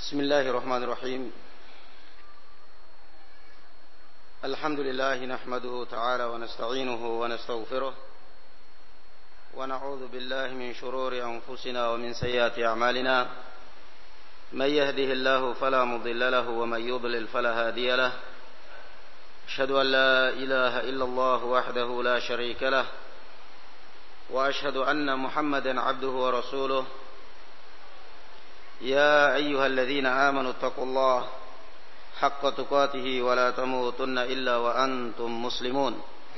بسم الله الرحمن الرحيم الحمد لله نحمده تعالى ونستعينه ونستغفره ونعوذ بالله من شرور أنفسنا ومن سيئات أعمالنا من يهده الله فلا مضل له ومن يضلل فلا هادي له أشهد أن لا إله إلا الله وحده لا شريك له وأشهد أن محمدا عبده ورسوله يا أيها الذين آمنوا اتقوا الله حق تقاته ولا تموتن إلا وأنتم مسلمون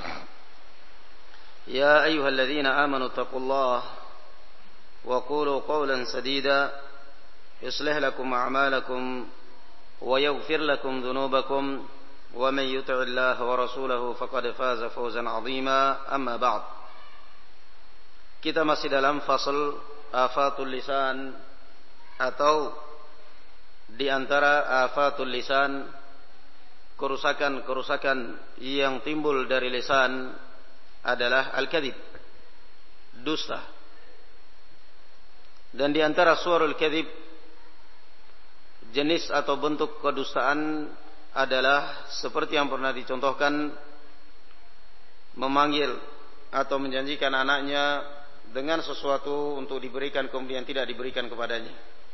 يا أيها الذين آمنوا اتقوا الله وقولوا قولا سديدا يصلح لكم أعمالكم ويغفر لكم ذنوبكم ومن يطع الله ورسوله فقد فاز فوزا عظيما أما بعد. Kita masih dalam fasal afatul lisan atau di antara afatul lisan, kerusakan-kerusakan yang timbul dari lisan adalah al-kadhib, dusta. Dan di antara suarul kadhib, jenis atau bentuk kedustaan adalah seperti yang pernah dicontohkan, memanggil atau menjanjikan anaknya dengan sesuatu untuk diberikan kemudian tidak diberikan kepadanya.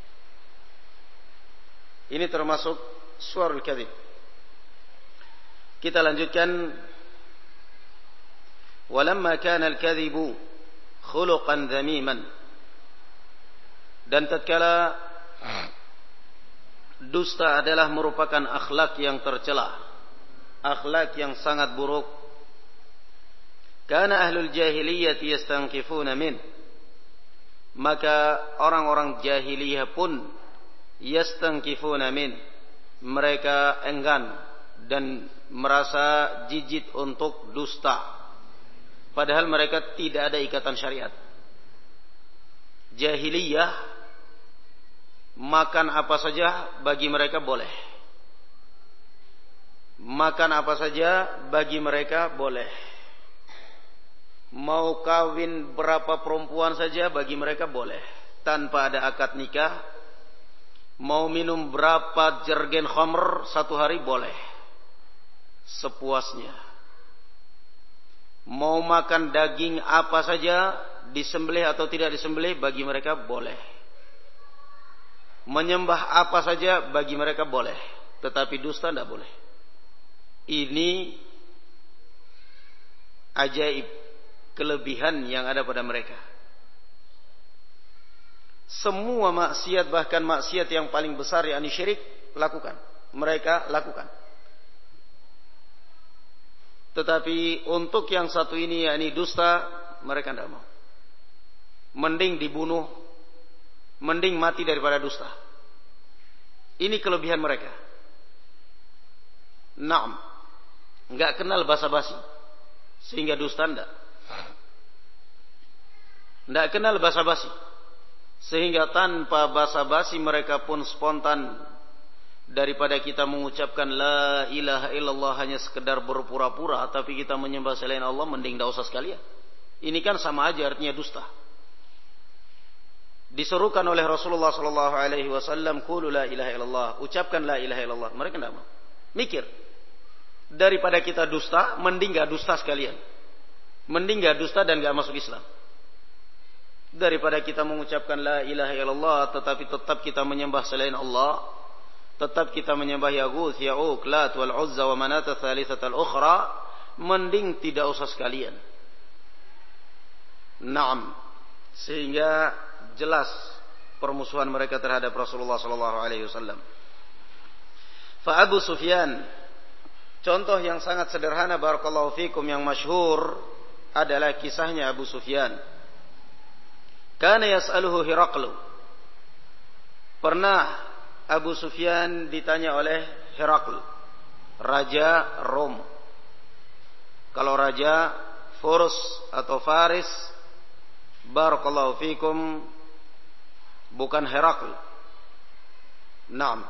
Ini termasuk suarul kadhib. Kita lanjutkan. Walamma kana al-kadhibu khuluqan dhamiman. Dan tatkala dusta adalah merupakan akhlak yang tercela, akhlak yang sangat buruk, kana ahlul jahiliyah yastanqifuna min, maka orang-orang jahiliyah pun yastanqifuna min, mereka enggan dan merasa jijik untuk dusta, padahal mereka tidak ada ikatan syariat. Jahiliyah, makan apa saja bagi mereka boleh, makan apa saja bagi mereka boleh, mau kawin berapa perempuan saja bagi mereka boleh, tanpa ada akad nikah. Mau minum berapa jergen khamr satu hari boleh, sepuasnya. Mau makan daging apa saja, disembelih atau tidak disembelih, bagi mereka boleh. Menyembah apa saja bagi mereka boleh, tetapi dusta tidak boleh. Ini ajaib, kelebihan yang ada pada mereka. Semua maksiat, bahkan maksiat yang paling besar yakni syirik, lakukan. Mereka lakukan. Tetapi untuk yang satu ini yakni dusta, mereka tidak mau. Mending dibunuh, mending mati daripada dusta. Ini kelebihan mereka. Naam, enggak kenal basa-basi, sehingga dusta enggak. Enggak kenal basa-basi, sehingga tanpa basa-basi mereka pun spontan. Daripada kita mengucapkan la ilaha illallah hanya sekedar berpura-pura, tapi kita menyembah selain Allah, mending tidak usah sekalian. Ini kan sama aja artinya dusta. Diserukan oleh Rasulullah SAW, qulu la ilaha illallah, ucapkan la ilaha illallah. Mereka tidak mau. Mikir, daripada kita dusta, mending gak dusta sekalian. Mending gak dusta dan gak masuk Islam. Daripada kita mengucapkan la ilaha illallah tetapi tetap kita menyembah selain Allah, tetap kita menyembah Yaghouth, Ya'uq, Lat wal Uzza wa Manat ats-tsalitsata al-ukhra, mending tidak usah sekalian. Naam, sehingga jelas permusuhan mereka terhadap Rasulullah sallallahu alaihi wasallam. Fa Abu Sufyan, contoh yang sangat sederhana barakallahu fikum yang masyhur adalah kisahnya Abu Sufyan. Kana yas'aluhu Hiraqlu. Pernah Abu Sufyan ditanya oleh Hiraql, raja Rom. Kalau raja Furs atau Faris, barakallahu fikum, bukan Hiraql. Naam.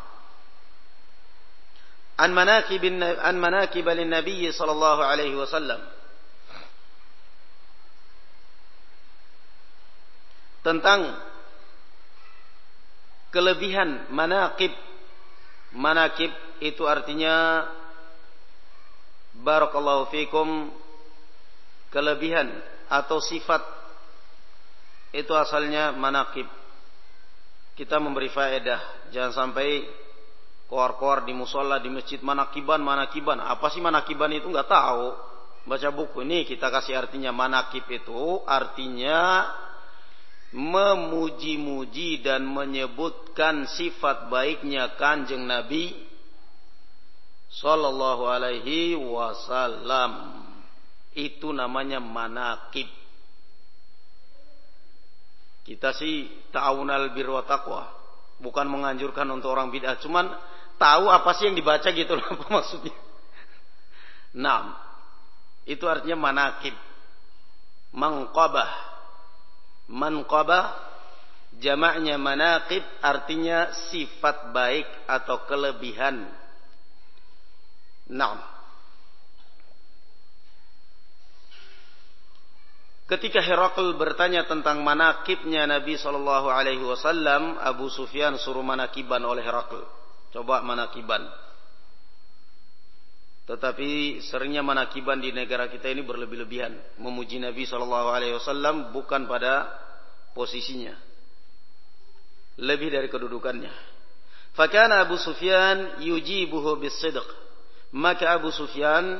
An manakib lin-nabiy sallallahu alaihi wasallam. Tentang kelebihan manaqib. Manaqib itu artinya barakallahu fikum kelebihan atau sifat. Itu asalnya manaqib. Kita memberi faedah, jangan sampai koar-koar di musola, di masjid, manakiban. Apa sih manakiban itu? Nggak tahu. Baca buku ini kita kasih artinya. Manakib itu artinya memuji-muji dan menyebutkan sifat baiknya Kanjeng Nabi sallallahu alaihi wasallam. Itu namanya manakib. Kita sih ta'awunal birri wa taqwa, bukan menganjurkan untuk orang bid'ah, cuman tahu apa sih yang dibaca gitu loh, apa maksudnya. Nah, itu artinya manaqib. Manqabah jamaknya manaqib artinya sifat baik atau kelebihan. Nah, ketika Herakl bertanya tentang manakibnya Nabi sallallahu alaihi wasallam, Abu Sufyan suruh manakiban oleh Herakl. Coba manakiban. Tetapi seringnya manakiban di negara kita ini berlebih-lebihan, memuji Nabi sallallahu alaihi wasallam bukan pada posisinya, lebih dari kedudukannya. Fakana Abu Sufyan yujibuhu bis-sidq. Maka Abu Sufyan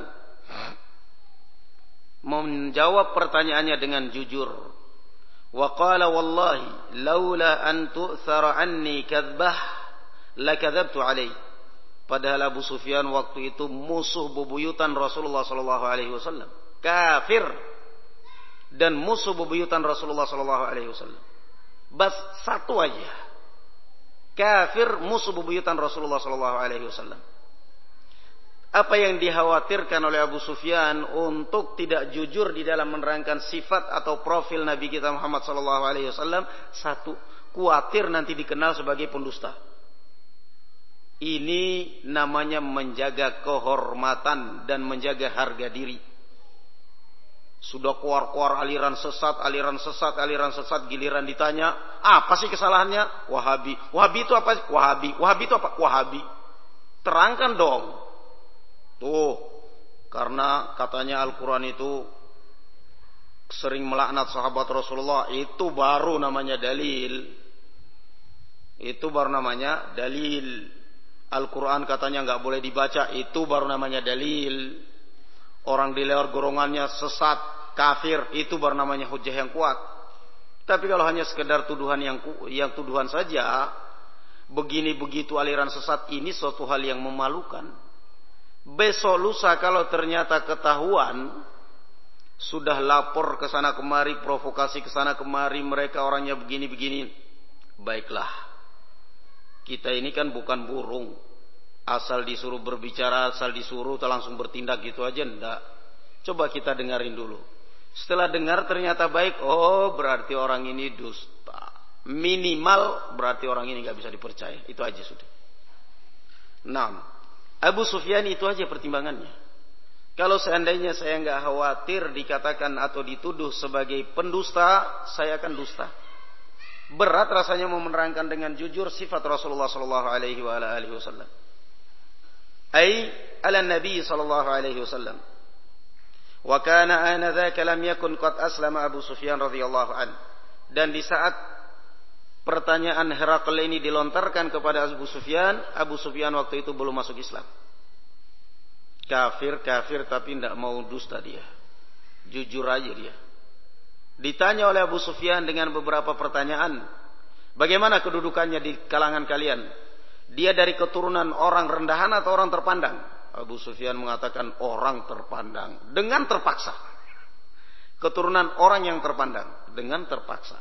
menjawab pertanyaannya dengan jujur. Wa qala wallahi laula an tu'thara anni kadzbah lakadzabtu alaihi. Padahal Abu Sufyan waktu itu musuh bebuyutan Rasulullah sallallahu alaihi wasallam, kafir dan musuh bebuyutan Rasulullah sallallahu alaihi wasallam. Bas satu aja. Kafir, musuh bebuyutan Rasulullah sallallahu alaihi wasallam. Apa yang dikhawatirkan oleh Abu Sufyan untuk tidak jujur di dalam menerangkan sifat atau profil Nabi kita Muhammad sallallahu alaihi wasallam? Satu, khawatir nanti dikenal sebagai pendusta. Ini namanya menjaga kehormatan dan menjaga harga diri. Sudah keluar-keluar aliran sesat, giliran ditanya, apa sih kesalahannya? Wahabi. Wahabi itu apa? Wahabi itu apa? Wahabi. Terangkan dong. Tuh, karena katanya Al-Quran itu sering melaknat sahabat Rasulullah, itu baru namanya dalil. Itu baru namanya dalil. Al-Quran katanya nggak boleh dibaca, itu baru namanya dalil. Orang di luar golongannya sesat, kafir, itu baru namanya hujah yang kuat. Tapi kalau hanya sekedar tuduhan yang tuduhan saja, begini begitu aliran sesat, ini suatu hal yang memalukan. Besok lusa kalau ternyata ketahuan, sudah lapor ke sana kemari, provokasi ke sana kemari, mereka orangnya begini-begini. Baiklah. Kita ini kan bukan burung. Asal disuruh berbicara, asal disuruh langsung bertindak gitu aja, enggak. Coba kita dengarin dulu. Setelah dengar ternyata baik, oh berarti orang ini dusta. Minimal berarti orang ini nggak bisa dipercaya. Itu aja sudah. Nah, Abu Sufyan itu aja pertimbangannya. Kalau seandainya saya nggak khawatir dikatakan atau dituduh sebagai pendusta, saya akan dusta. Berat rasanya mau menerangkan dengan jujur sifat Rasulullah sallallahu alaihi wasallam. Ai ala Nabi sallallahu alaihi wasallam. Wa kana anadzaka lam yakun qad aslama Abu Sufyan radhiyallahu an. Dan di saat pertanyaan Herakl ini dilontarkan kepada Abu Sufyan waktu itu belum masuk Islam. Kafir tapi tidak mau dusta dia. Jujur aja dia. Ditanya oleh Abu Sufyan dengan beberapa pertanyaan. Bagaimana kedudukannya di kalangan kalian? Dia dari keturunan orang rendahan atau orang terpandang? Abu Sufyan mengatakan orang terpandang. Dengan terpaksa. Keturunan orang yang terpandang. Dengan terpaksa.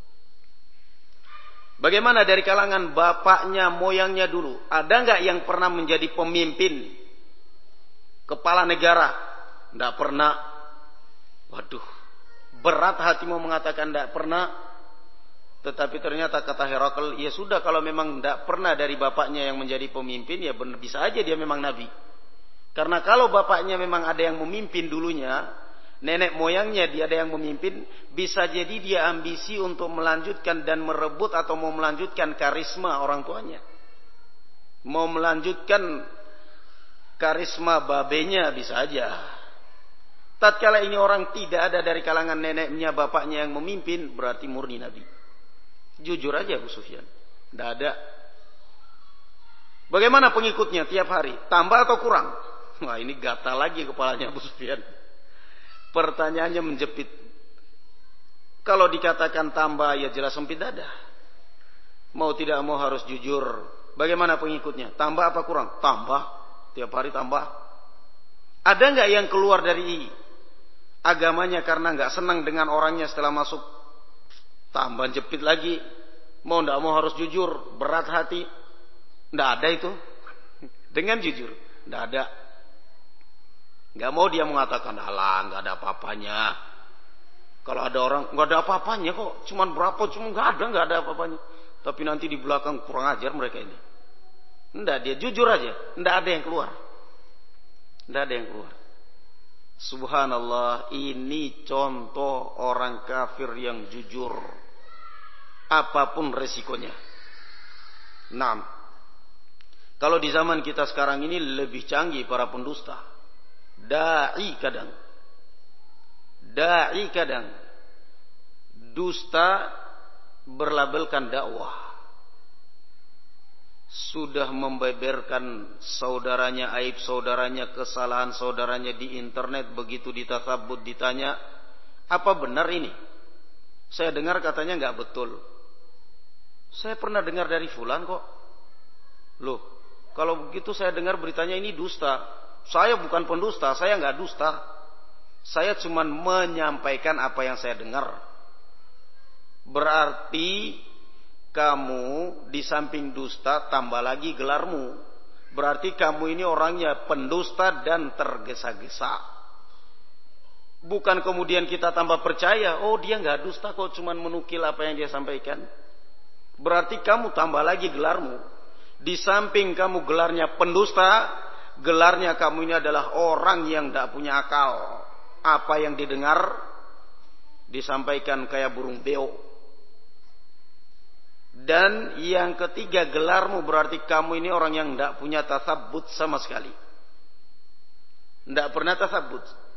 Bagaimana dari kalangan bapaknya, moyangnya dulu? Ada nggak yang pernah menjadi pemimpin, kepala negara? Nggak pernah. Waduh, berat hatimu mengatakan nggak pernah. Tetapi ternyata kata Herakl, ya sudah kalau memang nggak pernah dari bapaknya yang menjadi pemimpin, ya benar bisa aja dia memang nabi. Karena kalau bapaknya memang ada yang memimpin dulunya, nenek moyangnya dia ada yang memimpin, bisa jadi dia ambisi untuk melanjutkan dan merebut atau mau melanjutkan karisma orang tuanya. Mau melanjutkan karisma babenya bisa aja. Tatkala ini orang tidak ada dari kalangan neneknya, bapaknya yang memimpin, berarti murni Nabi. Jujur aja Abu Sufyan. Tidak ada. Bagaimana pengikutnya tiap hari? Tambah atau kurang? Wah, ini gatal lagi kepalanya Abu Sufyan. Pertanyaannya menjepit. Kalau dikatakan tambah, ya jelas sempit dada. Mau tidak mau harus jujur. Bagaimana pengikutnya? Tambah apa kurang? Tambah. Tiap hari tambah. Ada nggak yang keluar dari agamanya karena nggak senang dengan orangnya setelah masuk? Tambah jepit lagi. Mau nggak mau harus jujur. Berat hati. Nggak ada itu. Dengan jujur. Nggak ada. Nggak mau dia mengatakan, alah nggak ada apa-apanya. Kalau ada orang nggak ada apa-apanya kok. Cuman berapa? Cuma nggak ada apa-apanya. Tapi nanti di belakang kurang ajar mereka ini. Nggak, dia jujur aja. Nggak ada yang keluar. Nggak ada yang keluar. Subhanallah, ini contoh orang kafir yang jujur. Apapun resikonya. Nah, kalau di zaman kita sekarang ini lebih canggih para pendusta. Da'i kadang. Dusta berlabelkan dakwah. Sudah membeberkan saudaranya, aib saudaranya, kesalahan saudaranya di internet. Begitu ditasabut ditanya, apa benar ini? Saya dengar katanya nggak betul. Saya pernah dengar dari fulan kok. Loh, kalau begitu saya dengar beritanya ini dusta. Saya bukan pendusta, saya nggak dusta. Saya cuma menyampaikan apa yang saya dengar. Berarti kamu di samping dusta tambah lagi gelarmu. Berarti kamu ini orangnya pendusta dan tergesa-gesa. Bukan kemudian kita tambah percaya, oh dia nggak dusta kok, cuman menukil apa yang dia sampaikan. Berarti kamu tambah lagi gelarmu. Di samping kamu gelarnya pendusta, gelarnya kamu ini adalah orang yang tidak punya akal. Apa yang didengar disampaikan kayak burung beo. Dan yang ketiga, gelarmu berarti kamu ini orang yang tidak punya tasabbut sama sekali. Tidak pernah tasabbut.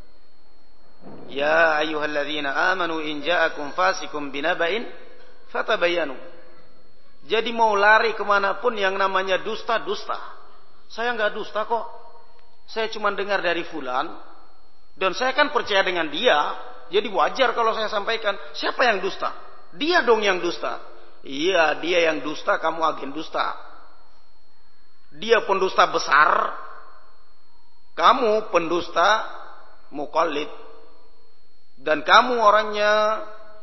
Ya ayyuhalladzina amanu in ja'akum fasikum binaba'in fatabayanu. Jadi mau lari kemanapun yang namanya dusta, dusta. Saya nggak dusta kok. Saya cuma dengar dari fulan. Dan saya kan percaya dengan dia. Jadi wajar kalau saya sampaikan. Siapa yang dusta? Dia dong yang dusta. Iya, dia yang dusta, kamu agen dusta. Dia pendusta besar. Kamu pendusta muqallid. Dan kamu orangnya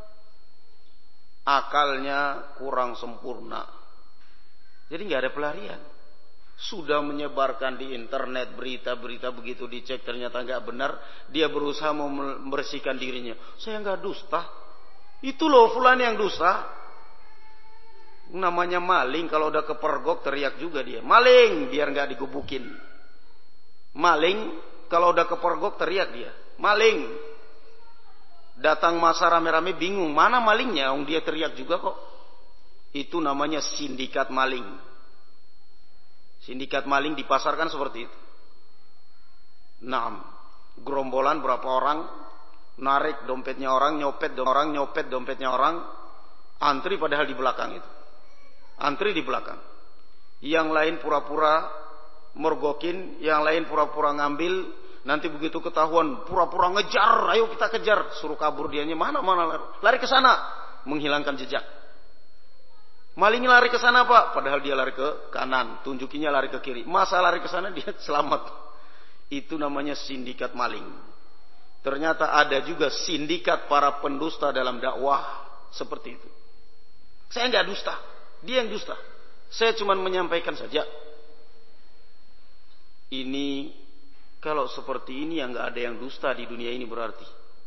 akalnya kurang sempurna. Jadi nggak ada pelarian. Sudah menyebarkan di internet berita-berita, begitu dicek ternyata nggak benar, dia berusaha membersihkan dirinya. Saya nggak dusta. Itu loh fulan yang dusta. Namanya maling, kalau udah kepergok teriak juga dia. Maling, biar nggak digubukin. Maling, kalau udah kepergok teriak dia. Maling. Datang masa rame-rame bingung, mana malingnya? Dia teriak juga kok. Itu namanya sindikat maling. Sindikat maling dipasarkan seperti itu. Nah, gerombolan berapa orang narik dompetnya orang, nyopet dompetnya orang, antri padahal di belakang itu. Antri di belakang. Yang lain pura-pura mergokin, yang lain pura-pura ngambil. Nanti begitu ketahuan pura-pura ngejar, ayo kita kejar, suruh kabur dianya, mana lari ke sana, menghilangkan jejak. Malingnya lari ke sana Pak, padahal dia lari ke kanan, tunjukinya lari ke kiri. Masa lari ke sana dia selamat. Itu namanya sindikat maling. Ternyata ada juga sindikat para pendusta dalam dakwah seperti itu. Saya nggak dusta, dia yang dusta. Saya cuma menyampaikan saja. Ini kalau seperti ini yang nggak ada yang dusta di dunia ini berarti.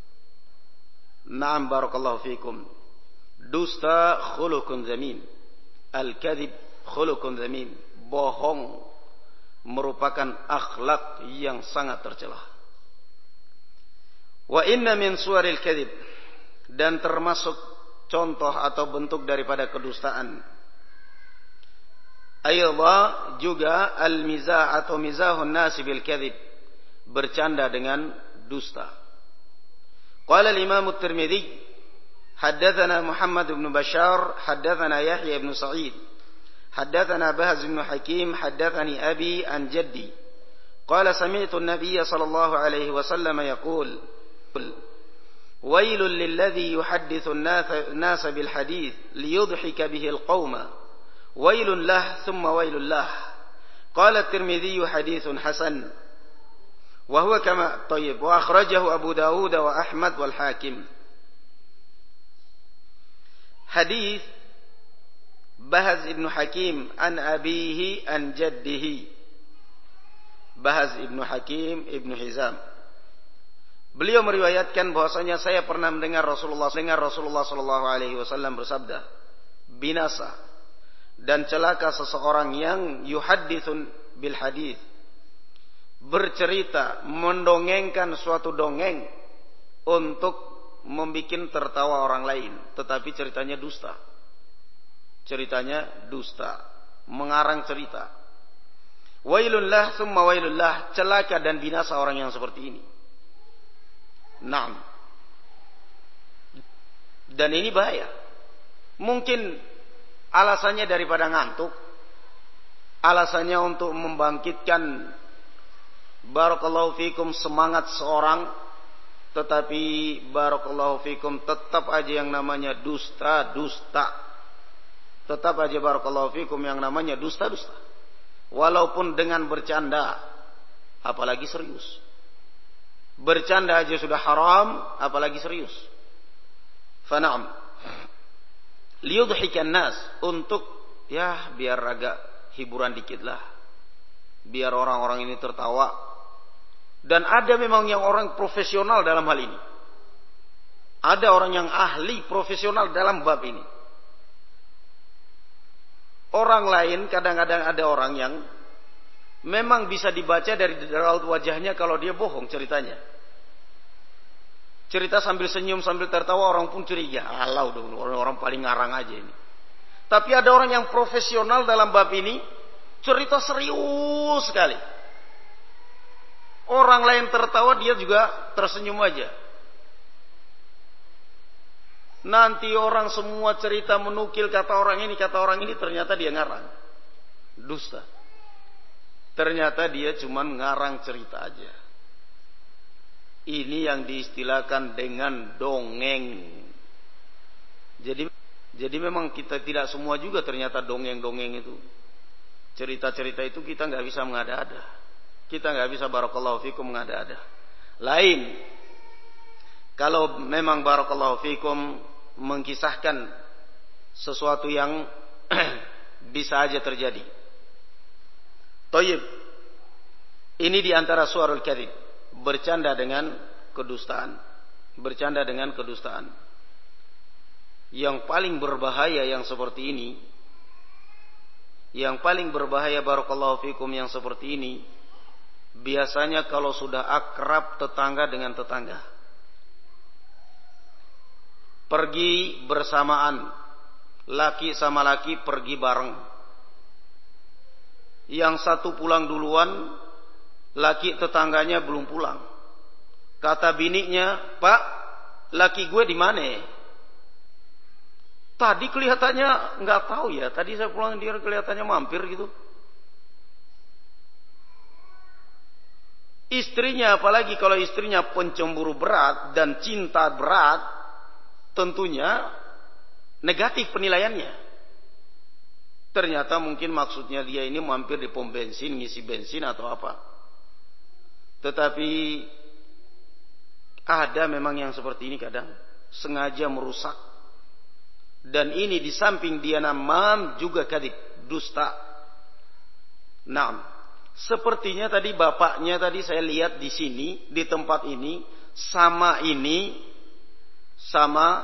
Naam barakallahu fikum. Dusta khuluqun zamin. Al-kadhib khuluqun zamin. Bohong merupakan akhlak yang sangat tercela. Wa inna min suwaril kadhib, dan termasuk contoh atau bentuk daripada kedustaan. Aidha juga al-mizah atau mizahun nasi bil kadhib, bercanda dengan dusta. Qala al-Imam at-Tirmidzi, haddatsana Muhammad bin Bashar, haddatsana Yahya bin Sa'id, haddatsana Bahz bin Hakim, haddatsani abi an jaddi. Qala sami'tu an-nabiy sallallahu alaihi wasallam yaqul: ويل للذي يحدث الناس بالحديث ليضحك به القوم ويل له ثم ويل له. قال الترمذي حديث حسن وهو كما طيب وأخرجه أبو داود وأحمد والحاكم. حديث بهز ابن حكيم عن أبيه عن جده. Bahaz ibnu Hakim ibnu Hizam, beliau meriwayatkan bahwasanya saya pernah mendengar Rasulullah sallallahu alaihi wasallam bersabda, binasa dan celaka seseorang yang yuhadditsun bil hadits, bercerita, mendongengkan suatu dongeng untuk membikin tertawa orang lain, tetapi ceritanya dusta. Ceritanya dusta, mengarang cerita. Wailun lah summa wailun lah, celaka dan binasa orang yang seperti ini. Naam. Dan ini bahaya. Mungkin alasannya daripada ngantuk, alasannya untuk membangkitkan barakallahu fikum semangat seorang, tetapi barakallahu fikum tetap aja yang namanya dusta. Tetap aja barakallahu fikum yang namanya dusta. Walaupun dengan bercanda, apalagi serius. Bercanda aja sudah haram, apalagi serius. Fana'am. Liyudhikan nas, untuk ya biar agak hiburan dikit lah. Biar orang-orang ini tertawa. Dan ada memang yang orang profesional dalam hal ini. Ada orang yang ahli profesional dalam bab ini. Orang lain kadang-kadang ada orang yang memang bisa dibaca dari raut wajahnya kalau dia bohong ceritanya. Cerita sambil senyum sambil tertawa, orang pun curiga. Alau dong, orang paling ngarang aja ini. Tapi ada orang yang profesional dalam bab ini, cerita serius sekali. Orang lain tertawa, dia juga tersenyum aja. Nanti orang semua cerita menukil kata orang ini, ternyata dia ngarang. Dusta. Ternyata dia cuma ngarang cerita aja. Ini yang diistilahkan dengan dongeng. Jadi memang kita tidak semua juga ternyata dongeng-dongeng itu. Cerita-cerita itu kita nggak bisa mengada-ada. Kita nggak bisa barakallahu fikum mengada-ada. Lain. Kalau memang barakallahu fikum mengkisahkan sesuatu yang bisa aja terjadi. Thayyib. Ini diantara suarul kadhib, bercanda dengan kedustaan. Bercanda dengan kedustaan. Yang paling berbahaya yang seperti ini, yang paling berbahaya barakallahu fikum yang seperti ini, biasanya kalau sudah akrab tetangga dengan tetangga. Pergi bersamaan, laki sama laki pergi bareng. Yang satu pulang duluan, laki tetangganya belum pulang. Kata bininya, "Pak, laki gue di mana?" Tadi kelihatannya nggak tahu ya. Tadi saya pulang dia kelihatannya mampir gitu. Istrinya, apalagi kalau istrinya pencemburu berat dan cinta berat, tentunya negatif penilaiannya. Ternyata mungkin maksudnya dia ini mampir di pom bensin, ngisi bensin atau apa. Tetapi ada memang yang seperti ini kadang sengaja merusak. Dan ini di samping dia namam juga kadhib, dusta. Nah, sepertinya tadi bapaknya tadi saya lihat di sini, di tempat ini sama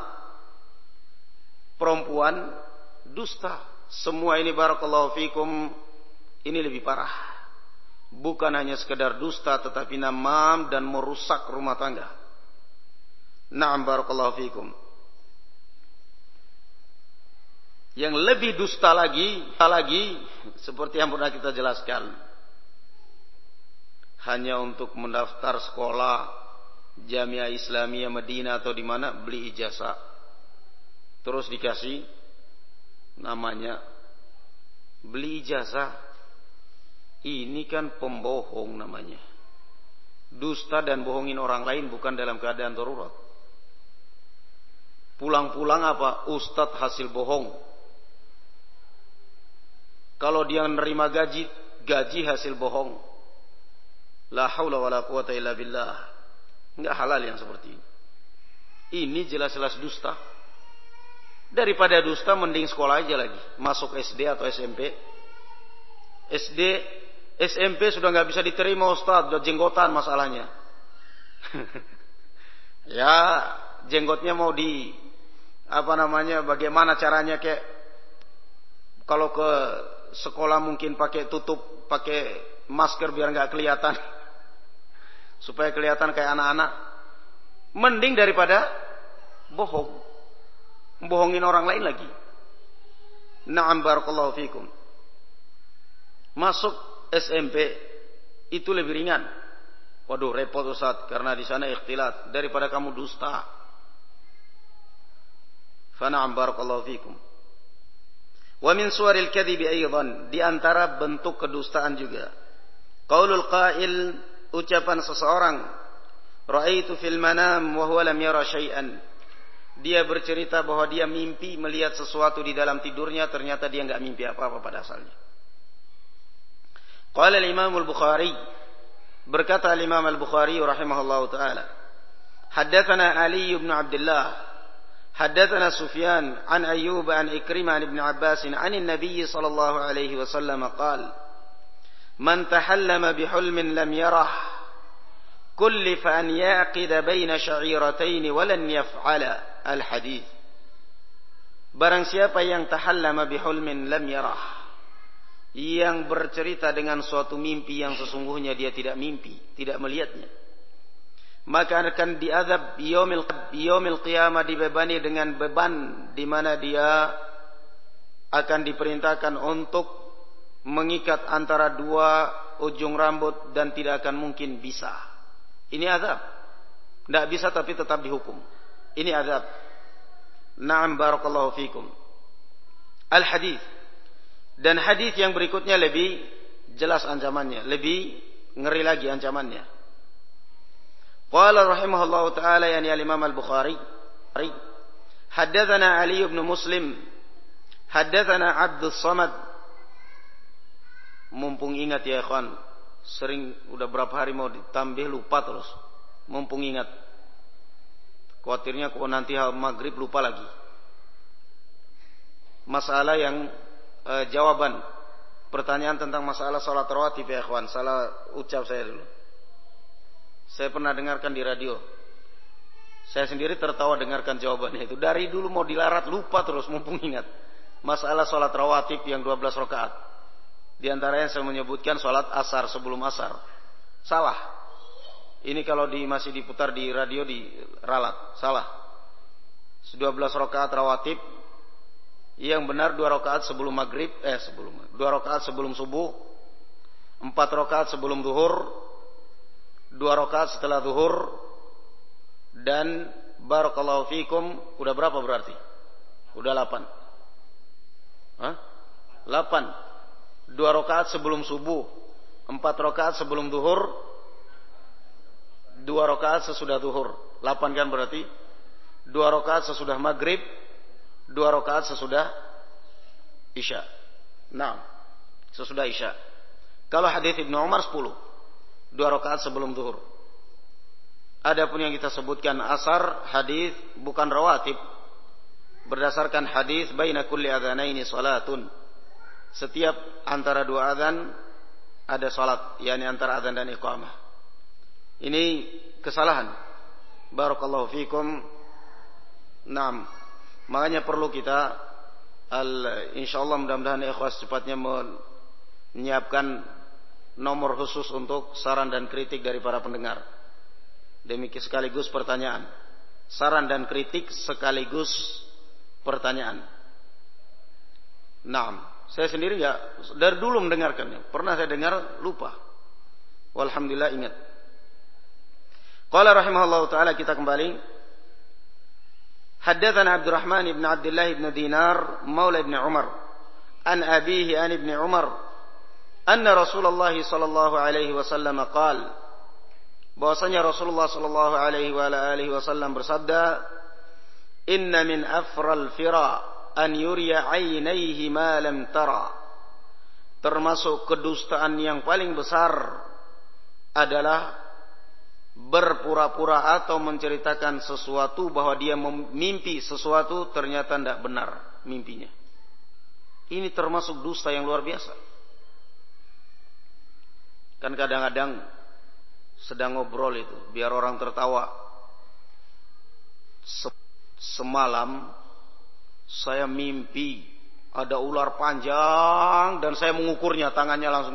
perempuan dusta. Semua ini barakallahu fikum, ini lebih parah. Bukan hanya sekedar dusta, tetapi namam dan merusak rumah tangga. Na'am barakallahu fikum. Yang lebih dusta lagi seperti yang pernah kita jelaskan. Hanya untuk mendaftar sekolah Jamiah Islamiyah Madinah atau di mana beli ijazah. Terus dikasih namanya beli ijazah. Ini kan pembohong namanya. Dusta dan bohongin orang lain bukan dalam keadaan darurat. Pulang-pulang apa? Ustadz hasil bohong. Kalau dia menerima gaji hasil bohong. La haula wala quwata illa billah. Enggak halal yang seperti ini. Ini jelas-jelas dusta. Daripada dusta mending sekolah aja lagi. Masuk SD atau SMP. SMP sudah nggak bisa diterima Ustaz, udah jenggotan masalahnya. Ya, jenggotnya mau bagaimana caranya kayak kalau ke sekolah mungkin pakai masker biar nggak kelihatan. Supaya kelihatan kayak anak-anak. Mending daripada bohongin orang lain lagi. Na'am barakallahu fikum. Masuk SMP itu lebih ringan. Waduh repot Ustaz karena di sana ikhtilat daripada kamu dusta. Fa na'am barakallahu fikum. Wa min suwaril kadhibi aidan, di antara bentuk kedustaan juga. Qaulul qail, ucapan seseorang, ra'aitu fil manam wa huwa lam yara syai'an. Dia bercerita bahwa dia mimpi melihat sesuatu di dalam tidurnya, ternyata dia enggak mimpi apa-apa pada asalnya. Qala al-Imam al-Bukhari, berkata al-Imam al-Bukhari rahimahullahu taala, haddatsana Ali bin Abdullah حدثنا سفيان عن أيوب عن إكرمة عن ابن عباس عن النبي صلى الله عليه وسلم قال من تحلم بحلم لم يره كلف أن يعقد بين شعيرتين ولن يفعل الحديث. Barang siapa yang tahallama bihulmin lam yarah, yang bercerita dengan suatu mimpi yang sesungguhnya dia tidak mimpi, tidak melihatnya, maka akan diazab yaumil qiyamah, dibebani dengan beban di mana dia akan diperintahkan untuk mengikat antara dua ujung rambut dan tidak akan mungkin bisa. Ini azab. Tidak bisa tapi tetap dihukum. Ini azab. Na'am barakallahu fikum. Al-hadis. Dan hadis yang berikutnya lebih jelas ancamannya, lebih ngeri lagi ancamannya. Qala rahimahullahu ta'ala yani al-Imam al-Bukhari haddatsana Ali bin Muslim haddatsana Abdus Samad. Mumpung ingat ya ikhwan, sering udah berapa hari mau ditambah lupa terus. Mumpung ingat. Khawatirnya kok nanti maghrib lupa lagi. Masalah yang jawaban pertanyaan tentang masalah salat rawatib ya ikhwan, salah ucap saya dulu. Saya pernah dengarkan di radio. Saya sendiri tertawa dengarkan jawabannya itu. Dari dulu mau dilarat lupa terus mumpung ingat. Masalah salat rawatib yang 12 rakaat. Di antaranya saya menyebutkan salat asar sebelum asar. Salah. Ini kalau masih diputar di radio diralat. Salah. 12 rakaat rawatib. Yang benar 2 rakaat sebelum maghrib. 2 rakaat sebelum subuh. 4 rakaat sebelum zuhur. 2 rakaat setelah zuhur, dan barakallahu fikum udah berapa berarti? Udah 8. 8. 2 rakaat sebelum subuh, 4 rakaat sebelum zuhur, 2 rakaat sesudah zuhur. 8 kan berarti? 2 rakaat sesudah maghrib, 2 rakaat sesudah isya. Nah, sesudah isya. Kalau hadis Ibnu Umar 10. 2 rakaat sebelum zuhur. Adapun yang kita sebutkan asar, hadis bukan rawatib. Berdasarkan hadis baina kulli adzanaini salatun. Setiap antara 2 azan ada salat, yakni antara azan dan iqamah. Ini kesalahan. Barakallahu fikum. Naam. Makanya perlu kita insyaallah mudah-mudahan ikhwas cepatnya menyiapkan nomor khusus untuk saran dan kritik dari para pendengar. Demikian sekaligus pertanyaan. Saran dan kritik sekaligus pertanyaan. Naam, saya sendiri dari dulu mendengarkannya. Pernah saya dengar, lupa. Walhamdulillah ingat. Qala rahimahullahu ta'ala, kita kembali. Haddatsana Abdurrahman ibn Abdullah ibn Dinar, maula ibn Umar. An abihi an ibn Umar. Anna Rasulullah sallallahu alaihi wasallam qala, bahwasanya Rasulullah sallallahu alaihi wasallam bersabda, "Inna min afral fira an yuriya 'ainaihi ma lam tara." Termasuk kedustaan yang paling besar adalah berpura-pura atau menceritakan sesuatu bahwa dia mimpi sesuatu ternyata tidak benar mimpinya. Ini termasuk dusta yang luar biasa. Kan kadang-kadang sedang ngobrol itu biar orang tertawa. Semalam saya mimpi ada ular panjang dan saya mengukurnya, tangannya langsung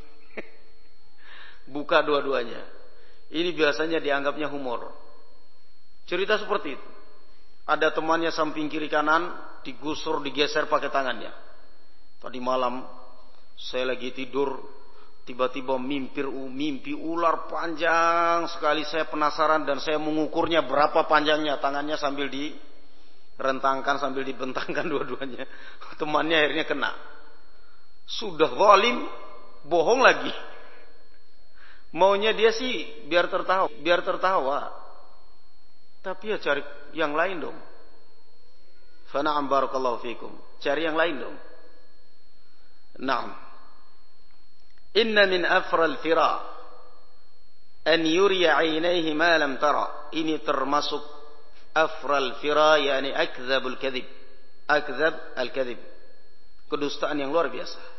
buka dua-duanya. Ini biasanya dianggapnya humor. Cerita seperti itu. Ada temannya samping kiri kanan digusur, digeser pakai tangannya. Tadi malam saya lagi tidur, tiba-tiba mimpi ular panjang sekali. Saya penasaran dan saya mengukurnya berapa panjangnya. Tangannya sambil direntangkan, sambil dibentangkan dua-duanya. Temannya akhirnya kena. Sudah zalim, bohong lagi. Maunya dia sih biar tertawa. Tapi ya cari yang lain dong. Fana'am barakallahu fikum. Cari yang lain dong. Naam. Inna min afral fira an yuriya 'ainaihi ma lam tara. Ini termasuk afral fira, yakni akdzabul kadzib. Akdzab al-kadzib. Kedustaan yang luar biasa.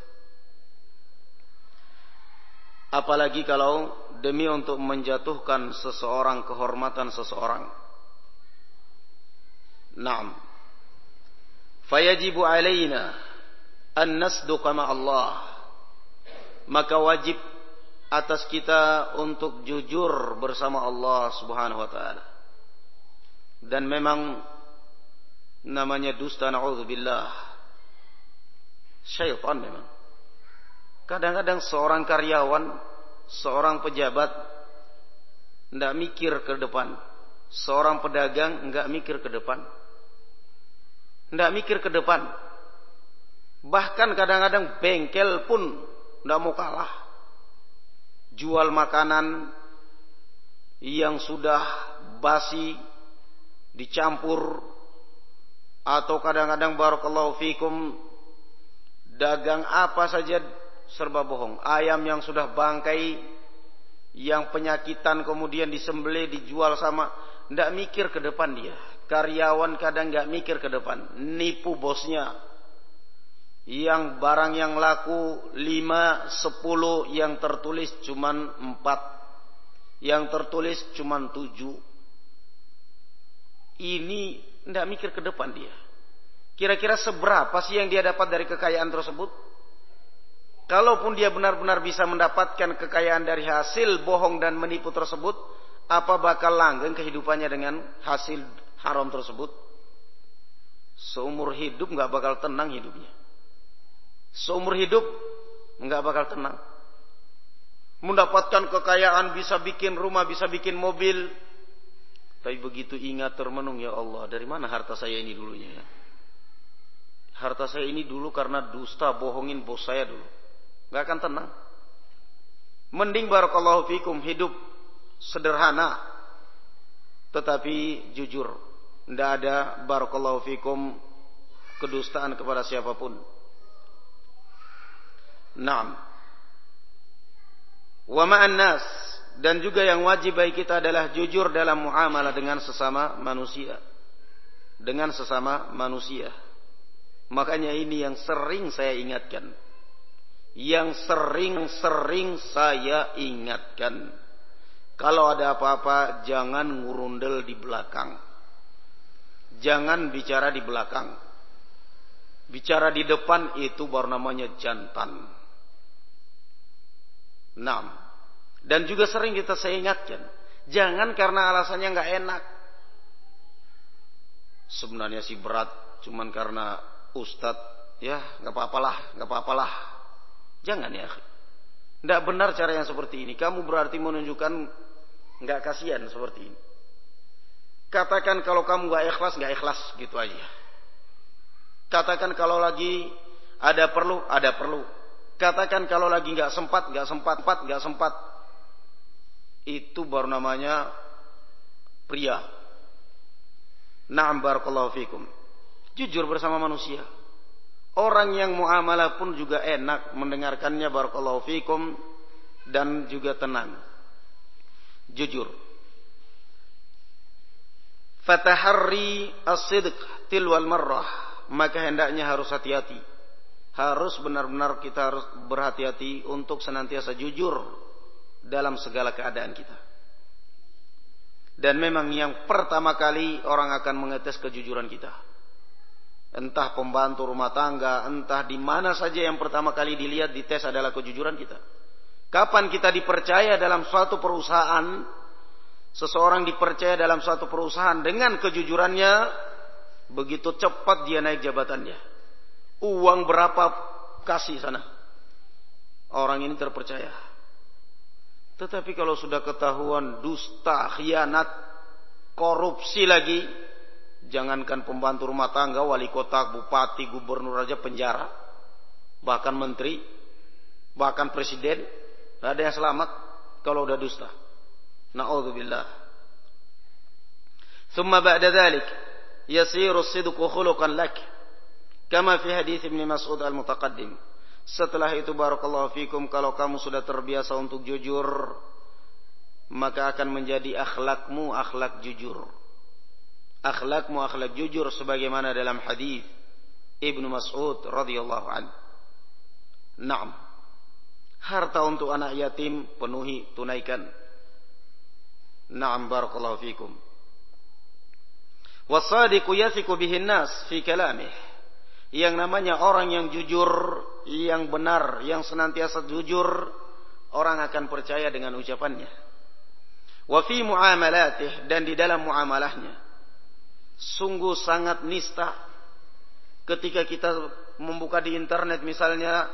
Apalagi kalau demi untuk menjatuhkan seseorang, kehormatan seseorang. Naam. Fayajibu alaina an nasduqa ma Allah. Maka wajib atas kita untuk jujur bersama Allah Subhanahu wa taala. Dan memang namanya dusta, na'udzubillah, syaitan memang. Kadang-kadang seorang karyawan, seorang pejabat tidak mikir ke depan. Seorang pedagang enggak mikir ke depan. Tidak mikir ke depan. Bahkan kadang-kadang bengkel pun tidak mau kalah. Jual makanan yang sudah basi, dicampur. Atau kadang-kadang barakallahu fikum, dagang apa saja serba bohong. Ayam yang sudah bangkai, yang penyakitan kemudian disembelih, dijual sama. Tidak mikir ke depan dia. Karyawan kadang tidak mikir ke depan. Nipu bosnya. Yang barang yang laku 5, 10, yang tertulis cuman 4. Yang tertulis cuman 7. Ini tidak mikir ke depan dia. Kira-kira seberapa sih yang dia dapat dari kekayaan tersebut? Kalaupun dia benar-benar bisa mendapatkan kekayaan dari hasil bohong dan menipu tersebut, apa bakal langgeng kehidupannya dengan hasil haram tersebut? Seumur hidup nggak bakal tenang hidupnya. Seumur hidup nggak bakal tenang. Mendapatkan kekayaan, bisa bikin rumah, bisa bikin mobil, tapi begitu ingat termenung, ya Allah, dari mana harta saya ini dulunya ya? Harta saya ini dulu karena dusta, bohongin bos saya dulu. Gak akan tenang. Mending barakallahu fikum hidup sederhana tetapi jujur. Tidak ada barakallahu fikum kedustaan kepada siapapun. Naam. Wa ma'an nas, dan juga yang wajib bagi kita adalah jujur dalam muamalah dengan sesama manusia. Dengan sesama manusia. Makanya ini yang sering saya ingatkan. Yang sering saya ingatkan. Kalau ada apa-apa, jangan ngurundel di belakang. Jangan bicara di belakang. Bicara di depan itu baru namanya jantan. Nah, dan juga sering saya ingatkan. Jangan karena alasannya nggak enak. sebenarnya sih berat, cuman karena ustadz, ya nggak apa-apalah. Jangan ya. Tidak benar cara yang seperti ini. Kamu berarti menunjukkan nggak kasihan seperti ini. Katakan kalau kamu nggak ikhlas gitu aja. Katakan kalau lagi ada perlu. Katakan kalau lagi nggak sempat. Itu baru namanya pria. Na'am barakallahu fikum. Jujur bersama manusia. Orang yang muamalah pun juga enak mendengarkannya, barakallahu fikum, dan juga tenang. Jujur. Fataharri as-sidq tilwal marrah. Maka hendaknya harus hati-hati. Harus benar-benar kita harus berhati-hati untuk senantiasa jujur dalam segala keadaan kita. Dan memang yang pertama kali orang akan mengetes kejujuran kita. Entah pembantu rumah tangga, entah di mana saja yang pertama kali dilihat, dites adalah kejujuran kita. Kapan kita dipercaya dalam suatu perusahaan, seseorang dipercaya dalam suatu perusahaan dengan kejujurannya, begitu cepat dia naik jabatannya. Uang berapa kasih sana. Orang ini terpercaya. Tetapi kalau sudah ketahuan dusta, khianat, korupsi lagi, jangankan pembantu rumah tangga, wali kota, bupati, gubernur aja penjara, bahkan menteri, bahkan presiden, tidak ada yang selamat kalau udah dusta. Na'udzubillah. Thumma ba'da dhalik yasiru as-sidqu khuluqan lak, kama fi hadits Ibnu Mas'ud al-mutaqaddim. Setelah itu barakallahu fikum, kalau kamu sudah terbiasa untuk jujur, maka akan menjadi akhlakmu akhlak jujur. Akhlakmu akhlak jujur sebagaimana dalam hadis Ibnu Mas'ud radhiyallahu anhu. Naam. Harta untuk anak yatim penuhi, tunaikan. Naam barakallahu fikum. Was-sadiqu yathiqu bihin nas fi kalamih. Yang namanya orang yang jujur, yang benar, yang senantiasa jujur, orang akan percaya dengan ucapannya. Wa fi muamalatih, dan di dalam muamalahnya. Sungguh sangat nista ketika kita membuka di internet misalnya,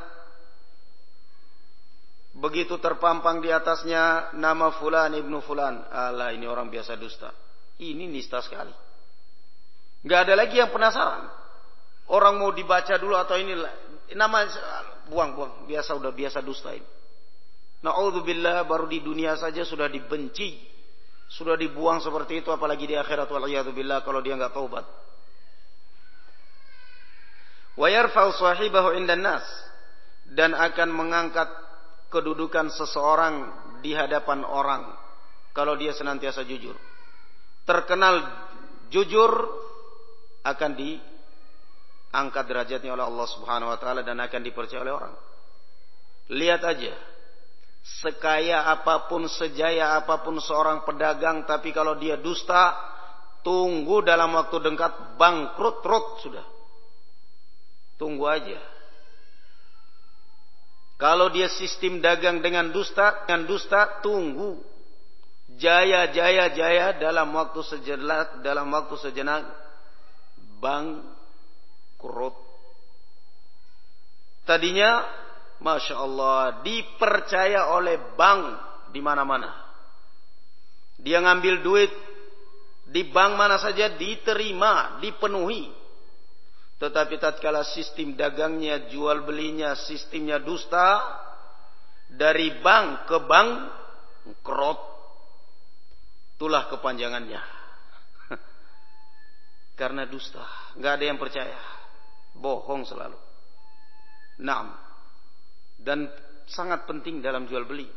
begitu terpampang di atasnya nama fulan ibnu fulan. Alah, ini orang biasa dusta. Ini nista sekali. Gak ada lagi yang penasaran. Orang mau dibaca dulu atau ini nama, buang. Udah biasa dusta ini. Na'udzubillah, baru di dunia saja sudah dibenci, sudah dibuang seperti itu, apalagi di akhirat, wal'iyadzubillah, kalau dia enggak taubat. Wa yarfa'u sahibahu 'indan nas, dan akan mengangkat kedudukan seseorang di hadapan orang kalau dia senantiasa jujur. Terkenal jujur akan diangkat derajatnya oleh Allah Subhanahu wa taala dan akan dipercaya oleh orang. Lihat aja, sekaya apapun, sejaya apapun seorang pedagang, tapi kalau dia dusta, tunggu dalam waktu dekat bangkrut sudah. Tunggu aja. Kalau dia sistem dagang dengan dusta, tunggu. Jaya dalam waktu sejenak bangkrut. Tadinya Masya Allah dipercaya oleh bank di mana-mana. Dia ngambil duit di bank mana saja diterima, dipenuhi. Tetapi tatkala sistem dagangnya, jual belinya, sistemnya dusta, dari bank ke bank bangkrut. Itulah kepanjangannya. Karena dusta, nggak ada yang percaya, bohong selalu. Naam. Dan sangat penting dalam jual beli.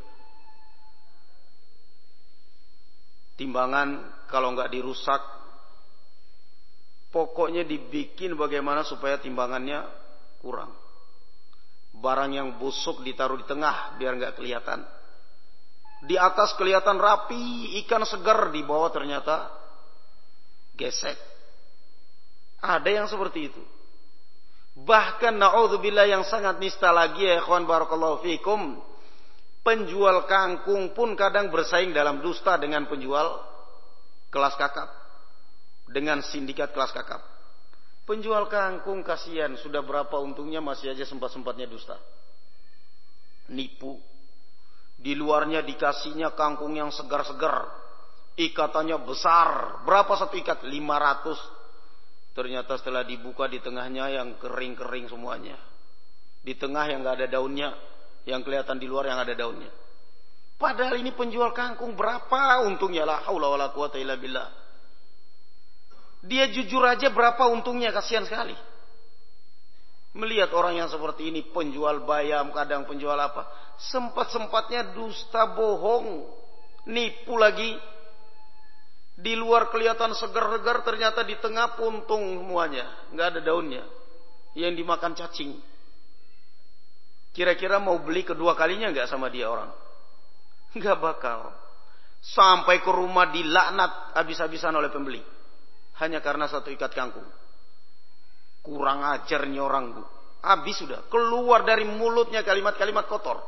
Timbangan kalau nggak dirusak, pokoknya dibikin bagaimana supaya timbangannya kurang. Barang yang busuk ditaruh di tengah biar nggak kelihatan. Di atas kelihatan rapi, ikan segar, di bawah ternyata gesek. Ada yang seperti itu. Bahkan na'udzubillah yang sangat nista lagi ya ikhwan barakallahu fikum, penjual kangkung pun kadang bersaing dalam dusta dengan penjual kelas kakap. dengan sindikat kelas kakap. Penjual kangkung kasihan, sudah berapa untungnya masih aja sempat-sempatnya dusta. Nipu. Di luarnya dikasihnya kangkung yang segar-segar. Ikatannya besar. Berapa satu ikat? 500. Ternyata setelah dibuka di tengahnya yang kering-kering semuanya. Di tengah yang gak ada daunnya. Yang kelihatan di luar yang ada daunnya. Padahal ini penjual kangkung, berapa untungnya? La haula wala quwata illa billah. Dia jujur aja berapa untungnya, kasihan sekali. Melihat orang yang seperti ini, penjual bayam, kadang penjual apa, sempat-sempatnya dusta, bohong, nipu lagi. Di luar kelihatan segar-segar, ternyata di tengah puntung semuanya, nggak ada daunnya, yang dimakan cacing. Kira-kira mau beli kedua kalinya nggak sama dia orang? Nggak bakal. Sampai ke rumah dilaknat habis-habisan oleh pembeli, hanya karena satu ikat kangkung. Kurang ajarnya orang, Bu. Habis sudah. Keluar dari mulutnya kalimat-kalimat kotor.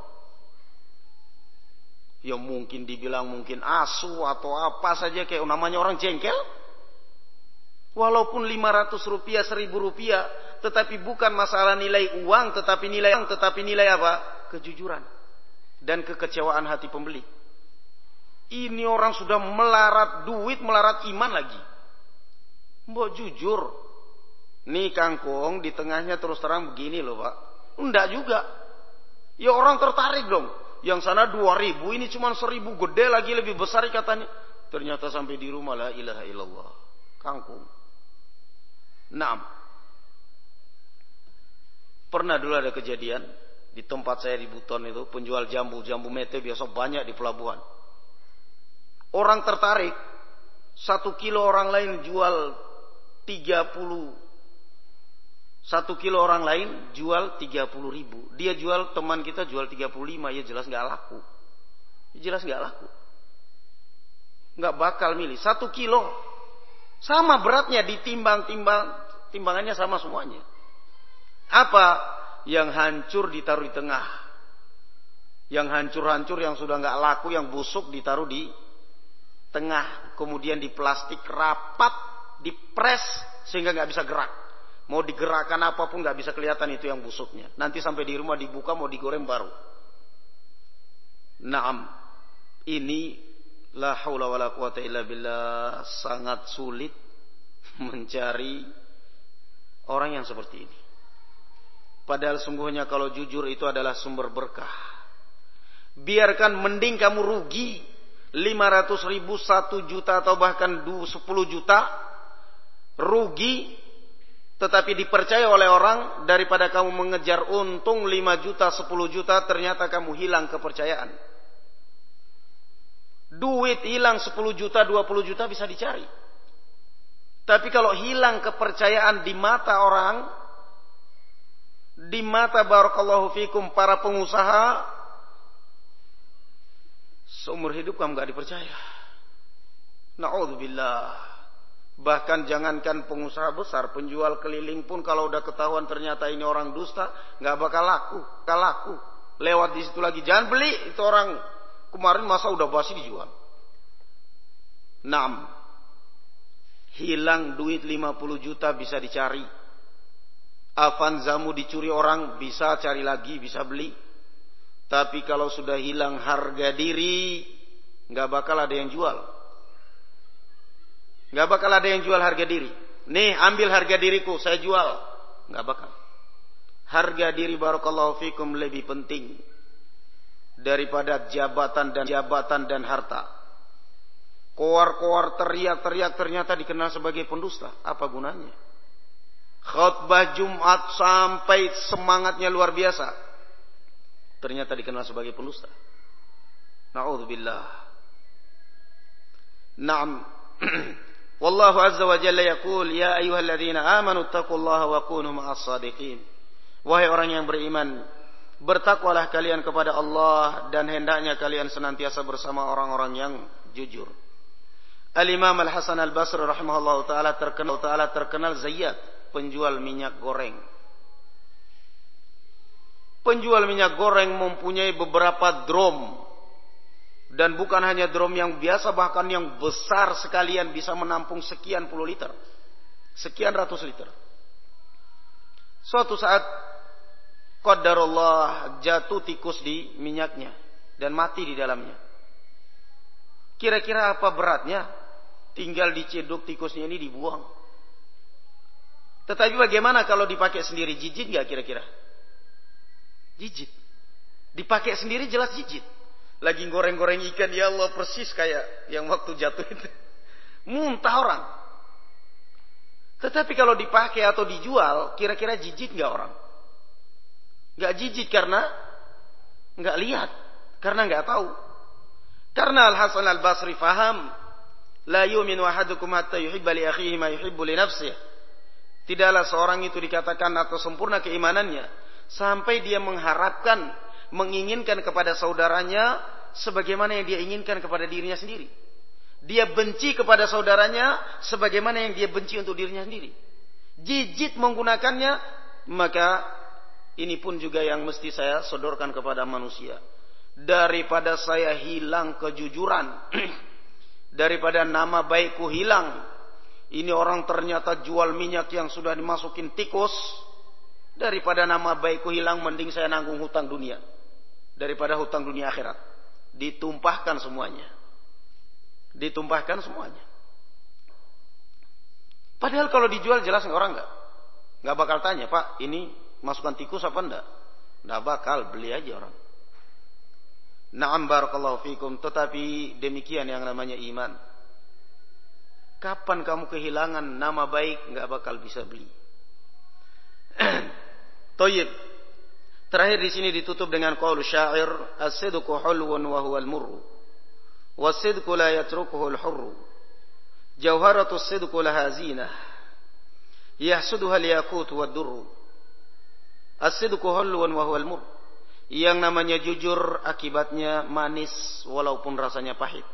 Ya mungkin dibilang mungkin asu atau apa saja, kayak namanya orang jengkel. Walaupun 500 rupiah, 1000 rupiah, tetapi bukan masalah nilai uang, tetapi nilai apa? Kejujuran dan kekecewaan hati pembeli. Ini orang sudah melarat duit, melarat iman lagi. Mbok jujur. Nih kangkung di tengahnya terus terang begini loh, Pak. Enggak juga. Ya orang tertarik dong. Yang sana 2000, ini cuma 1000, gede lagi, lebih besar katanya. Ternyata sampai di rumah, la ilaha illallah. Kangkung. Naam. Pernah dulu ada kejadian di tempat saya di Buton itu, penjual jambu mete biasa banyak di pelabuhan. Orang tertarik, 1 kilo orang lain jual 30. 1 kilo orang lain jual 30.000. Dia jual, teman kita jual 35. Ya jelas gak laku. Ya jelas gak laku. Gak bakal milih. 1 kilo. Sama beratnya, timbangannya sama semuanya. Apa? Yang hancur ditaruh di tengah. Yang hancur-hancur, yang sudah gak laku, yang busuk ditaruh di tengah. Kemudian di plastik rapat, dipres sehingga gak bisa gerak. Mau digerakkan apapun gak bisa kelihatan itu yang busuknya. Nanti sampai di rumah dibuka mau digoreng baru. Naam. Ini la haula wala quwata illa billah, sangat sulit mencari orang yang seperti ini. Padahal sungguhnya kalau jujur itu adalah sumber berkah. Biarkan mending kamu rugi 500.000, 1 juta atau bahkan 10 juta rugi, tetapi dipercaya oleh orang, daripada kamu mengejar untung 5 juta, 10 juta, ternyata kamu hilang kepercayaan. Duit hilang 10 juta, 20 juta bisa dicari. Tapi kalau hilang kepercayaan di mata orang, di mata barakallahu fikum para pengusaha, seumur hidup kamu gak dipercaya. Na'udzubillah. Bahkan jangankan pengusaha besar, penjual keliling pun kalau udah ketahuan ternyata ini orang dusta, nggak bakal laku. Lewat di situ lagi, jangan beli, itu orang kemarin masa udah basi dijual. 6. Hilang duit 50 juta bisa dicari. Avanzamu dicuri orang, bisa cari lagi, bisa beli. Tapi kalau sudah hilang harga diri, nggak bakal ada yang jual. Gak bakal ada yang jual harga diri. Nih ambil harga diriku, saya jual. Gak bakal. Harga diri barakallahu fikum lebih penting daripada jabatan dan harta. Koar-koar teriak-teriak ternyata dikenal sebagai pendusta. Apa gunanya? Khutbah Jumat sampai semangatnya luar biasa, ternyata dikenal sebagai pendusta. Na'udzubillah. Naam. Wallahu azza wa jalla yaqul ya ayyuhalladzina amanu taqullaha wa kunu ma'as shadiqin. Wahai orang yang beriman, bertakwalah kalian kepada Allah dan hendaknya kalian senantiasa bersama orang-orang yang jujur. Al-Imam Al-Hasan Al-Basri rahimahullahu taala terkenal zayyat, penjual minyak goreng. Penjual minyak goreng mempunyai beberapa drum Dan bukan hanya drum yang biasa, bahkan yang besar sekalian bisa menampung sekian puluh liter. Sekian ratus liter. Suatu saat, qadarullah, jatuh tikus di minyaknya. Dan mati di dalamnya. Kira-kira apa beratnya? Tinggal diciduk tikusnya ini dibuang. Tetapi bagaimana kalau dipakai sendiri? Jijit gak kira-kira? Jijit. Dipakai sendiri jelas jijit. Lagi goreng-goreng ikan, ya Allah, persis kayak yang waktu jatuh itu. Muntah orang. Tetapi kalau dipakai atau dijual, kira-kira jijit gak orang? Gak jijit karena gak lihat. Karena gak tahu. Karena Al-Hasan Al-Basri faham, la yu'minu ahadukum hatta yuhibba li akhihi ma yuhibbu li nafsihi. Tidaklah seorang itu dikatakan atau sempurna keimanannya sampai dia mengharapkan, menginginkan kepada saudaranya sebagaimana yang dia inginkan kepada dirinya sendiri. Dia benci kepada saudaranya sebagaimana yang dia benci untuk dirinya sendiri. Jijit menggunakannya, maka ini pun juga yang mesti saya sodorkan kepada manusia. Daripada saya hilang kejujuran, daripada nama baikku hilang, ini orang ternyata jual minyak yang sudah dimasukin tikus, daripada nama baikku hilang, mending saya nanggung hutang dunia daripada hutang dunia akhirat. Ditumpahkan semuanya. Ditumpahkan semuanya. Padahal kalau dijual jelas orang nggak bakal tanya, Pak, ini masukkan tikus apa enggak? Nggak bakal, beli aja orang. Na'am barakallahu fikum. Tetapi demikian yang namanya iman. Kapan kamu kehilangan nama baik, nggak bakal bisa beli. Thayyib. Terakhir di sini ditutup dengan qaul syair, as-sidqu hulwun wa huwa al-murr. Was-sidqu la yatrukuhu al-hurr. Jawharatu as-sidqu laha zinah. Yahsuduha al-yaqut wad-durr. As-sidqu hulwun wa huwa al-murr. Yang namanya jujur akibatnya manis walaupun rasanya pahit.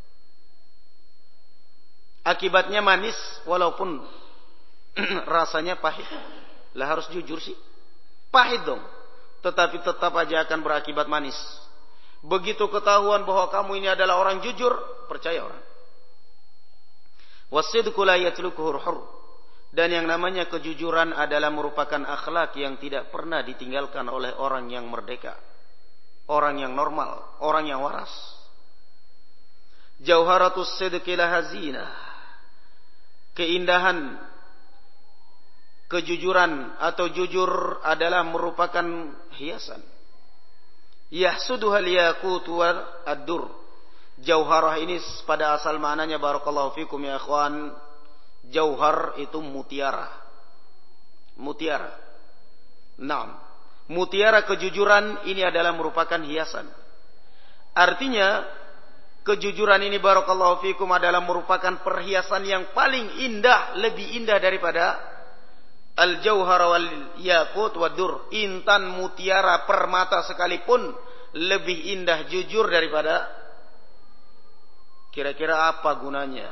Akibatnya manis walaupun rasanya pahit. Lah harus jujur sih. Pahit dong. Tetapi tetap aja akan berakibat manis. Begitu ketahuan bahwa kamu ini adalah orang jujur, percaya orang. Wasidqu la yatlukuhu hur. Dan yang namanya kejujuran adalah merupakan akhlak yang tidak pernah ditinggalkan oleh orang yang merdeka. Orang yang normal, orang yang waras. Jauharatus sidqi laha zinah. Keindahan kejujuran atau jujur adalah merupakan hiasan. Yahsuduhal yaqut wal ad-dur. Jauharah ini pada asal maknanya barakallahu fikum ya ikhwan, jauhar itu mutiara. Mutiara. Naam. Mutiara kejujuran ini adalah merupakan hiasan. Artinya kejujuran ini barakallahu fikum adalah merupakan perhiasan yang paling indah, lebih indah daripada al-jauhar wal yaqut wad-dur. Intan, mutiara, permata sekalipun lebih indah jujur daripada. Kira-kira apa gunanya?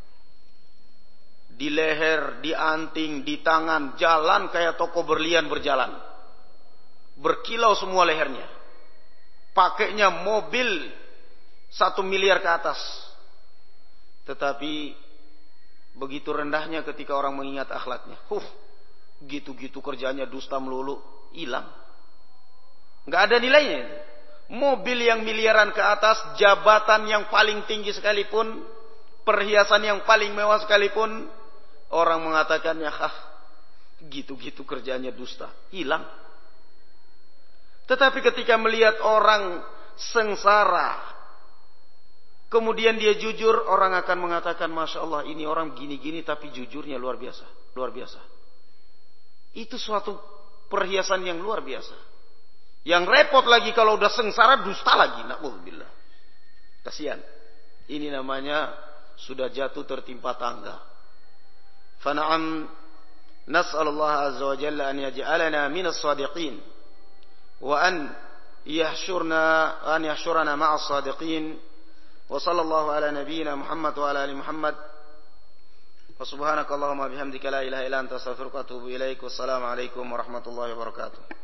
Di leher, di anting, di tangan, jalan kayak toko berlian berjalan. Berkilau semua lehernya. Pakainya mobil 1 miliar ke atas. Tetapi begitu rendahnya ketika orang mengingat akhlaknya. Gitu-gitu kerjanya dusta melulu, hilang. Nggak ada nilainya itu. Mobil yang miliaran ke atas, jabatan yang paling tinggi sekalipun, perhiasan yang paling mewah sekalipun, orang mengatakannya, gitu-gitu kerjanya dusta, hilang. Tetapi ketika melihat orang sengsara, kemudian dia jujur, orang akan mengatakan, Masya Allah, ini orang gini-gini tapi jujurnya luar biasa. Luar biasa. Itu suatu perhiasan yang luar biasa. Yang repot lagi kalau udah sengsara, dusta lagi. Na'udzubillah. Kasihan. Ini namanya sudah jatuh tertimpa tangga. Fana'am nas'alullah azza wa jalla an yaj'alana minas sadiqin. Wa an yahsyurana ma'as sadiqin. Wa sallallahu ala nabiyyina Muhammad wa ala ali Muhammad. Wa subhanakallahumma bihamdika la ilaha illa anta astaghfiruka wa atubu ilaik. Wassalamu alaikum warahmatullahi wabarakatuh.